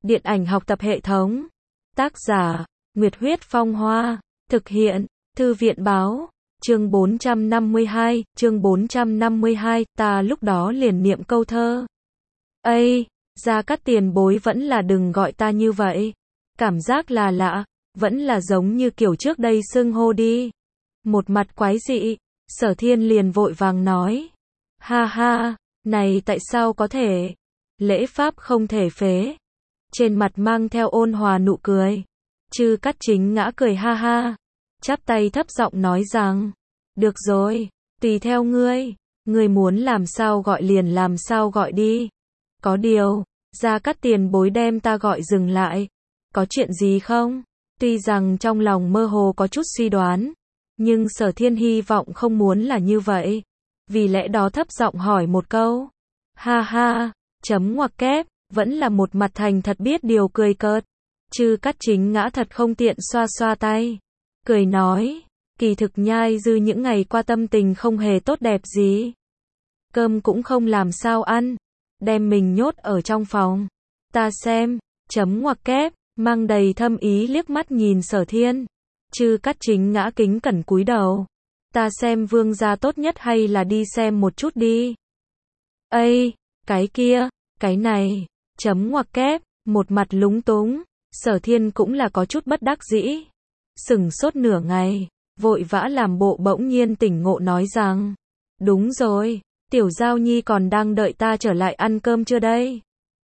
Điện ảnh học tập hệ thống. Tác giả, Nguyệt Huyết Phong Hoa. Thực hiện, Thư viện Báo. Chương 452, ta lúc đó liền niệm câu thơ. Ây, Gia Cát Tiền bối vẫn là đừng gọi ta như vậy. Cảm giác là lạ, vẫn là giống như kiểu trước đây xưng hô đi. Một mặt quái dị, Sở Thiên liền vội vàng nói. Ha ha, này tại sao có thể? Lễ pháp không thể phế. Trên mặt mang theo ôn hòa nụ cười. Chư Cát Chính Ngã cười ha ha. Chắp tay thấp giọng nói rằng. Được rồi, tùy theo ngươi. Ngươi muốn làm sao gọi liền làm sao gọi đi. Có điều, Gia Cát Tiền bối đem ta gọi dừng lại. Có chuyện gì không? Tuy rằng trong lòng mơ hồ có chút suy đoán. Nhưng Sở Thiên hy vọng không muốn là như vậy. Vì lẽ đó thấp giọng hỏi một câu. Ha ha, chấm ngoặc kép, vẫn là một mặt thành thật biết điều cười cợt. Chư Cát Chính Ngã thật không tiện xoa xoa tay. Cười nói, kỳ thực nhai dư những ngày qua tâm tình không hề tốt đẹp gì. Cơm cũng không làm sao ăn. Đem mình nhốt ở trong phòng. Ta xem, chấm ngoặc kép, mang đầy thâm ý liếc mắt nhìn Sở Thiên. Chư Cát Chính Ngã kính cẩn cúi đầu. Ta xem vương gia tốt nhất hay là đi xem một chút đi. Ây, cái kia, cái này, chấm ngoặc kép, một mặt lúng túng. Sở Thiên cũng là có chút bất đắc dĩ. Sửng sốt nửa ngày, vội vã làm bộ bỗng nhiên tỉnh ngộ nói rằng. Đúng rồi, Tiểu Giao Nhi còn đang đợi ta trở lại ăn cơm chưa đây?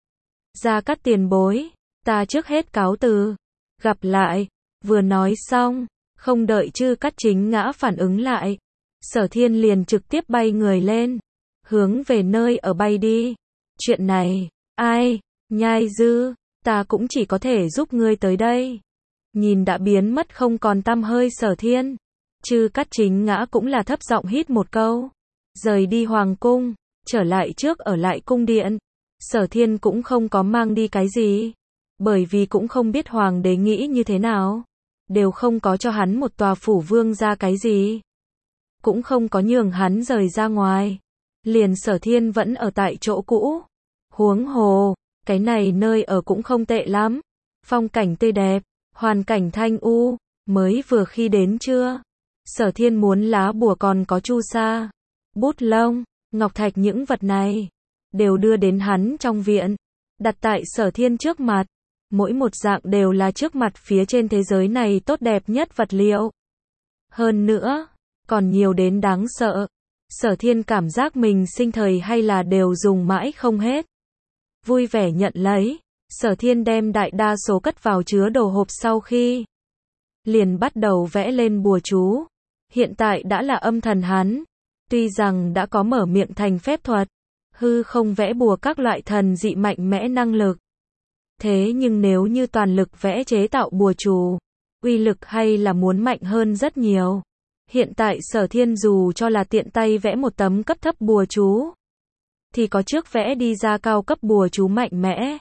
Gia Cát tiền bối, ta trước hết cáo từ. Gặp lại. Vừa nói xong, không đợi Chư Cát Chính Ngã phản ứng lại. Sở Thiên liền trực tiếp bay người lên. Hướng về nơi ở bay đi. Chuyện này, ai, nhai dư, ta cũng chỉ có thể giúp ngươi tới đây. Nhìn đã biến mất không còn tăm hơi Sở Thiên. Chư Cát Chính Ngã cũng là thấp giọng hít một câu. Rời đi hoàng cung, trở lại trước ở lại cung điện. Sở Thiên cũng không có mang đi cái gì. Bởi vì cũng không biết hoàng đế nghĩ như thế nào. Đều không có cho hắn một tòa phủ vương ra cái gì. Cũng không có nhường hắn rời ra ngoài. Liền Sở Thiên vẫn ở tại chỗ cũ. Huống hồ, cái này nơi ở cũng không tệ lắm. Phong cảnh tươi đẹp, hoàn cảnh thanh u, mới vừa khi đến trưa. Sở Thiên muốn lá bùa còn có chu sa, bút lông, ngọc thạch những vật này. Đều đưa đến hắn trong viện. Đặt tại Sở Thiên trước mặt. Mỗi một dạng đều là trước mặt phía trên thế giới này tốt đẹp nhất vật liệu. Hơn nữa, còn nhiều đến đáng sợ. Sở Thiên cảm giác mình sinh thời hay là đều dùng mãi không hết. Vui vẻ nhận lấy, Sở Thiên đem đại đa số cất vào chứa đồ hộp sau khi liền bắt đầu vẽ lên bùa chú. Hiện tại đã là âm thần hắn. Tuy rằng đã có mở miệng thành phép thuật, hư không vẽ bùa các loại thần dị mạnh mẽ năng lực. Thế nhưng nếu như toàn lực vẽ chế tạo bùa chú, uy lực hay là muốn mạnh hơn rất nhiều. Hiện tại Sở Thiên dù cho là tiện tay vẽ một tấm cấp thấp bùa chú, thì có trước vẽ đi ra cao cấp bùa chú mạnh mẽ.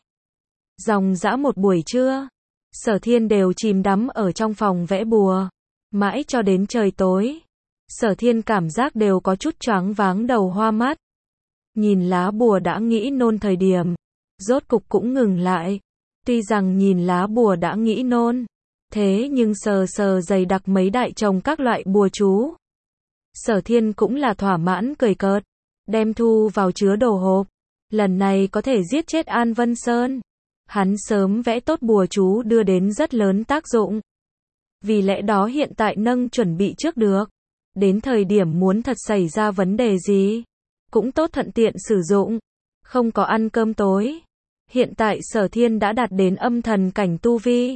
Dòng dã một buổi trưa, Sở Thiên đều chìm đắm ở trong phòng vẽ bùa. Mãi cho đến trời tối, Sở Thiên cảm giác đều có chút choáng váng đầu hoa mắt. Nhìn lá bùa đã nghĩ nôn thời điểm, rốt cục cũng ngừng lại. Tuy rằng nhìn lá bùa đã nghĩ nôn, thế nhưng sờ sờ dày đặc mấy đại chồng các loại bùa chú. Sở Thiên cũng là thỏa mãn cười cợt, đem thu vào chứa đồ hộp. Lần này có thể giết chết An Vân Sơn. Hắn sớm vẽ tốt bùa chú đưa đến rất lớn tác dụng. Vì lẽ đó hiện tại nâng chuẩn bị trước được. Đến thời điểm muốn thật xảy ra vấn đề gì, cũng tốt thuận tiện sử dụng. Không có ăn cơm tối. Hiện tại Sở Thiên đã đạt đến âm thần cảnh tu vi.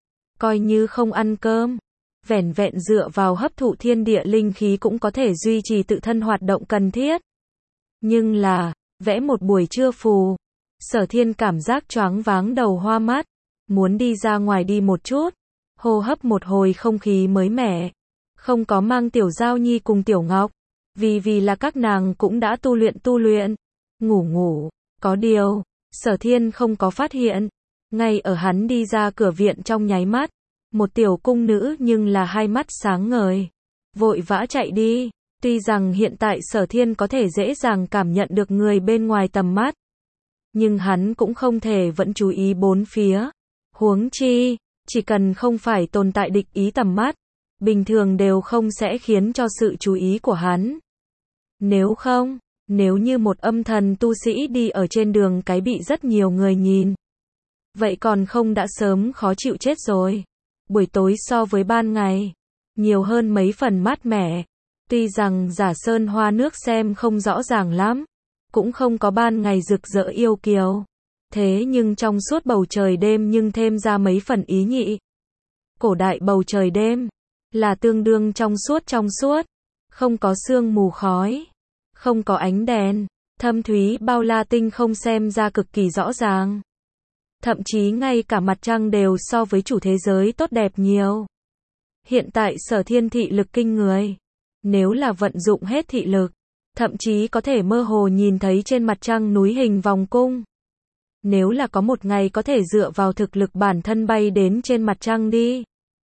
Coi như không ăn cơm, vẻn vẹn dựa vào hấp thụ thiên địa linh khí cũng có thể duy trì tự thân hoạt động cần thiết. Nhưng là, vẽ một buổi trưa phù, Sở Thiên cảm giác choáng váng đầu hoa mắt, muốn đi ra ngoài đi một chút, hô hấp một hồi không khí mới mẻ. Không có mang Tiểu Giao Nhi cùng Tiểu Ngọc, vì là các nàng cũng đã tu luyện, ngủ. Có điều, Sở Thiên không có phát hiện. Ngay ở hắn đi ra cửa viện trong nháy mắt, một tiểu cung nữ nhưng là hai mắt sáng ngời, vội vã chạy đi. Tuy rằng hiện tại Sở Thiên có thể dễ dàng cảm nhận được người bên ngoài tầm mắt, nhưng hắn cũng không thể vẫn chú ý bốn phía. Huống chi, chỉ cần không phải tồn tại địch ý tầm mắt, bình thường đều không sẽ khiến cho sự chú ý của hắn. Nếu không, nếu như một âm thần tu sĩ đi ở trên đường cái bị rất nhiều người nhìn, vậy còn không đã sớm khó chịu chết rồi. Buổi tối so với ban ngày, nhiều hơn mấy phần mát mẻ. Tuy rằng giả sơn hoa nước xem không rõ ràng lắm, cũng không có ban ngày rực rỡ yêu kiều. Thế nhưng trong suốt bầu trời đêm nhưng thêm ra mấy phần ý nhị. Cổ đại bầu trời đêm là tương đương trong suốt, không có sương mù khói, không có ánh đèn, thâm thúy bao la tinh không xem ra cực kỳ rõ ràng. Thậm chí ngay cả mặt trăng đều so với chủ thế giới tốt đẹp nhiều. Hiện tại Sở Thiên thị lực kinh người. Nếu là vận dụng hết thị lực, thậm chí có thể mơ hồ nhìn thấy trên mặt trăng núi hình vòng cung. Nếu là có một ngày có thể dựa vào thực lực bản thân bay đến trên mặt trăng đi,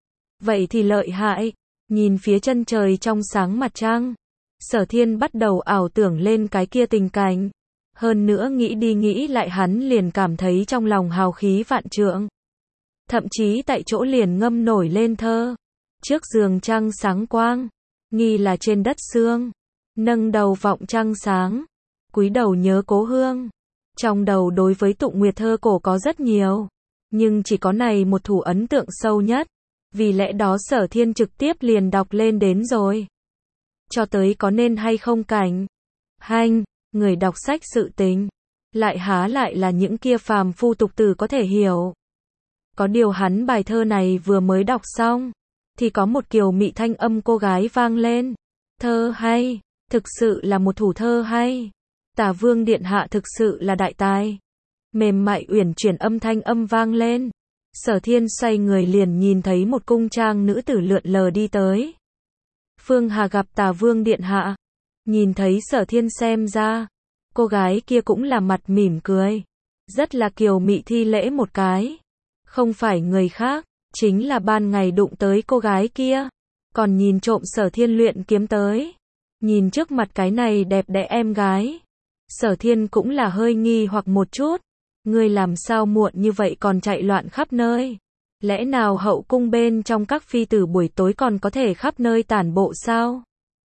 vậy thì lợi hại. Nhìn phía chân trời trong sáng mặt trăng, Sở Thiên bắt đầu ảo tưởng lên cái kia tình cảnh. Hơn nữa nghĩ đi nghĩ lại hắn liền cảm thấy trong lòng hào khí vạn trượng. Thậm chí tại chỗ liền ngâm nổi lên thơ. Trước giường trăng sáng quang, nghi là trên đất sương. Nâng đầu vọng trăng sáng, cúi đầu nhớ cố hương. Trong đầu đối với tụng nguyệt thơ cổ có rất nhiều, nhưng chỉ có này một thủ ấn tượng sâu nhất. Vì lẽ đó Sở Thiên trực tiếp liền đọc lên đến rồi. Cho tới có nên hay không cảnh. Hanh, người đọc sách sự tình, lại há lại là những kia phàm phu tục tử có thể hiểu. Có điều hắn bài thơ này vừa mới đọc xong, thì có một kiều mị thanh âm cô gái vang lên. Thơ hay, thực sự là một thủ thơ hay. Tả Vương điện hạ thực sự là đại tài. Mềm mại uyển chuyển âm thanh âm vang lên. Sở Thiên xoay người liền nhìn thấy một cung trang nữ tử lượn lờ đi tới. Phương Hà gặp Tả Vương điện hạ, nhìn thấy Sở Thiên xem ra, cô gái kia cũng là mặt mỉm cười, rất là kiều mị thi lễ một cái. Không phải người khác, chính là ban ngày đụng tới cô gái kia, còn nhìn trộm Sở Thiên luyện kiếm tới. Nhìn trước mặt cái này đẹp đẽ em gái, Sở Thiên cũng là hơi nghi hoặc một chút. Ngươi làm sao muộn như vậy còn chạy loạn khắp nơi? Lẽ nào hậu cung bên trong các phi tử buổi tối còn có thể khắp nơi tản bộ sao?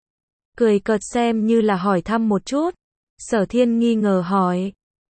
Cười cợt xem như là hỏi thăm một chút. Sở Thiên nghi ngờ hỏi.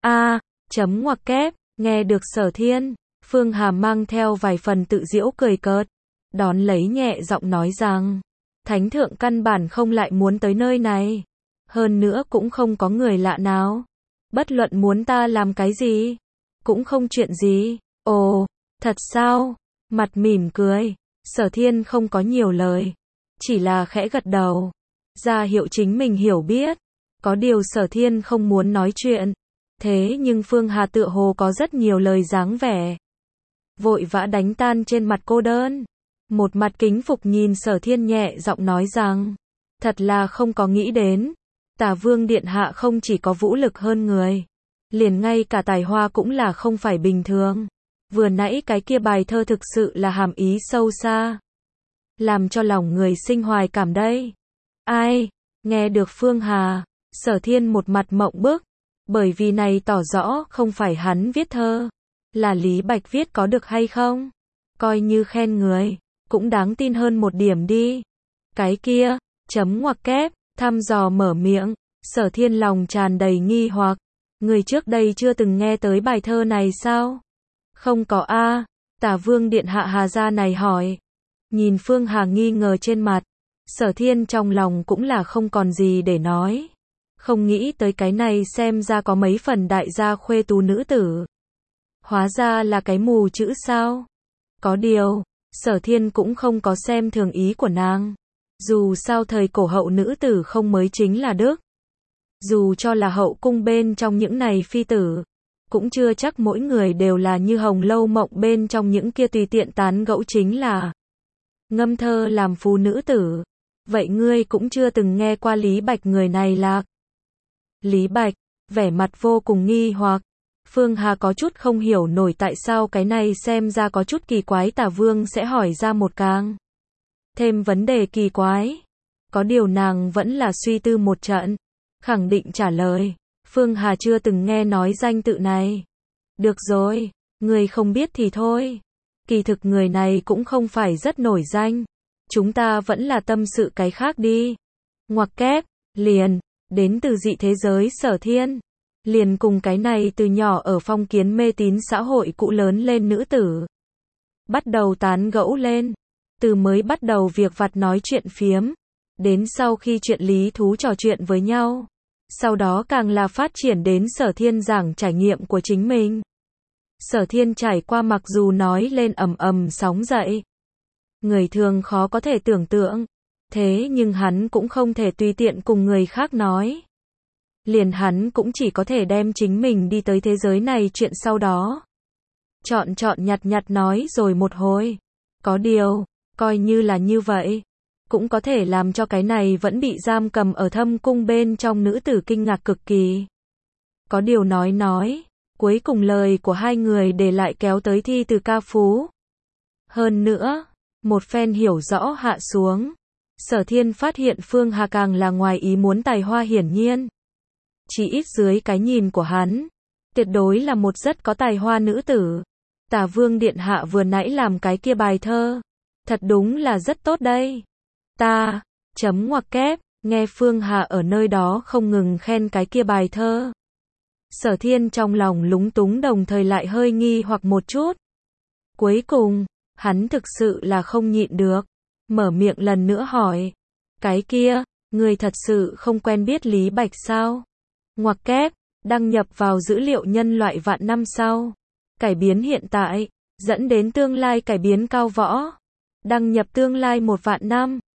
Chấm ngoặc kép, nghe được Sở Thiên, Phương Hà mang theo vài phần tự giễu cười cợt, đón lấy nhẹ giọng nói rằng, Thánh thượng căn bản không lại muốn tới nơi này. Hơn nữa cũng không có người lạ nào. Bất luận muốn ta làm cái gì, cũng không chuyện gì. Ồ, thật sao? Mặt mỉm cười, Sở Thiên không có nhiều lời, chỉ là khẽ gật đầu, ra hiệu chính mình hiểu biết. Có điều Sở Thiên không muốn nói chuyện, thế nhưng Phương Hà tựa hồ có rất nhiều lời dáng vẻ. Vội vã đánh tan trên mặt cô đơn, một mặt kính phục nhìn Sở Thiên nhẹ giọng nói rằng, thật là không có nghĩ đến. Tả Vương điện hạ không chỉ có vũ lực hơn người, liền ngay cả tài hoa cũng là không phải bình thường. Vừa nãy cái kia bài thơ thực sự là hàm ý sâu xa, làm cho lòng người sinh hoài cảm đây. Ai? Nghe được Phương Hà, Sở Thiên một mặt mộng bức, bởi vì này tỏ rõ không phải hắn viết thơ, là Lý Bạch viết có được hay không? Coi như khen người, cũng đáng tin hơn một điểm đi. Cái kia, chấm ngoặc kép, thăm dò mở miệng, Sở Thiên lòng tràn đầy nghi hoặc. Người trước đây chưa từng nghe tới bài thơ này sao? Không có a. Tả Vương điện hạ Hà gia này hỏi. Nhìn Phương Hà nghi ngờ trên mặt, Sở Thiên trong lòng cũng là không còn gì để nói. Không nghĩ tới cái này xem ra có mấy phần đại gia khuê tú nữ tử. Hóa ra là cái mù chữ sao? Có điều, Sở Thiên cũng không có xem thường ý của nàng. Dù sao thời cổ hậu nữ tử không mới chính là đức. Dù cho là hậu cung bên trong những này phi tử, cũng chưa chắc mỗi người đều là như Hồng Lâu Mộng bên trong những kia tùy tiện tán gẫu chính là ngâm thơ làm phú nữ tử. Vậy ngươi cũng chưa từng nghe qua Lý Bạch người này lạc? Lý Bạch, vẻ mặt vô cùng nghi hoặc. Phương Hà có chút không hiểu nổi tại sao cái này xem ra có chút kỳ quái Tả Vương sẽ hỏi ra một càng thêm vấn đề kỳ quái. Có điều nàng vẫn là suy tư một trận, khẳng định trả lời. Phương Hà chưa từng nghe nói danh tự này. Được rồi, người không biết thì thôi. Kỳ thực người này cũng không phải rất nổi danh. Chúng ta vẫn là tâm sự cái khác đi. Ngoặc kép, liền, đến từ dị thế giới Sở Thiên. Liền cùng cái này từ nhỏ ở phong kiến mê tín xã hội cũ lớn lên nữ tử. Bắt đầu tán gẫu lên. Từ mới bắt đầu việc vặt nói chuyện phiếm. Đến sau khi chuyện lý thú trò chuyện với nhau. Sau đó càng là phát triển đến Sở Thiên giảng trải nghiệm của chính mình. Sở Thiên trải qua mặc dù nói lên ầm ầm sóng dậy. Người thường khó có thể tưởng tượng. Thế nhưng hắn cũng không thể tùy tiện cùng người khác nói. Liền hắn cũng chỉ có thể đem chính mình đi tới thế giới này chuyện sau đó. Chọn nhặt nói rồi một hồi. Có điều, coi như là như vậy. Cũng có thể làm cho cái này vẫn bị giam cầm ở thâm cung bên trong nữ tử kinh ngạc cực kỳ. Có điều nói. Cuối cùng lời của hai người để lại kéo tới thi từ ca phú. Hơn nữa, một phen hiểu rõ hạ xuống. Sở Thiên phát hiện Phương Hà càng là ngoài ý muốn tài hoa hiển nhiên. Chỉ ít dưới cái nhìn của hắn, tuyệt đối là một rất có tài hoa nữ tử. Tả Vương Điện Hạ vừa nãy làm cái kia bài thơ. Thật đúng là rất tốt đây. Ta, ngoặc kép, nghe Phương Hà ở nơi đó không ngừng khen cái kia bài thơ. Sở Thiên trong lòng lúng túng đồng thời lại hơi nghi hoặc một chút. Cuối cùng, hắn thực sự là không nhịn được. Mở miệng lần nữa hỏi. Cái kia, người thật sự không quen biết Lý Bạch sao? Ngoặc kép, đăng nhập vào dữ liệu nhân loại vạn năm sau. Cải biến hiện tại, dẫn đến tương lai cải biến cao võ. Đăng nhập tương lai 1 vạn năm.